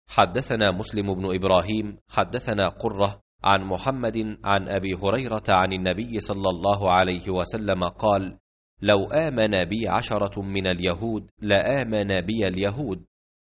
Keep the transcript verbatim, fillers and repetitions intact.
حدثنا مسلم بن إبراهيم حدثنا قرة عن محمد عن أبي هريرة عن النبي صلى الله عليه وسلم قال: لو آمن بي عشرة من اليهود لآمن بي اليهود،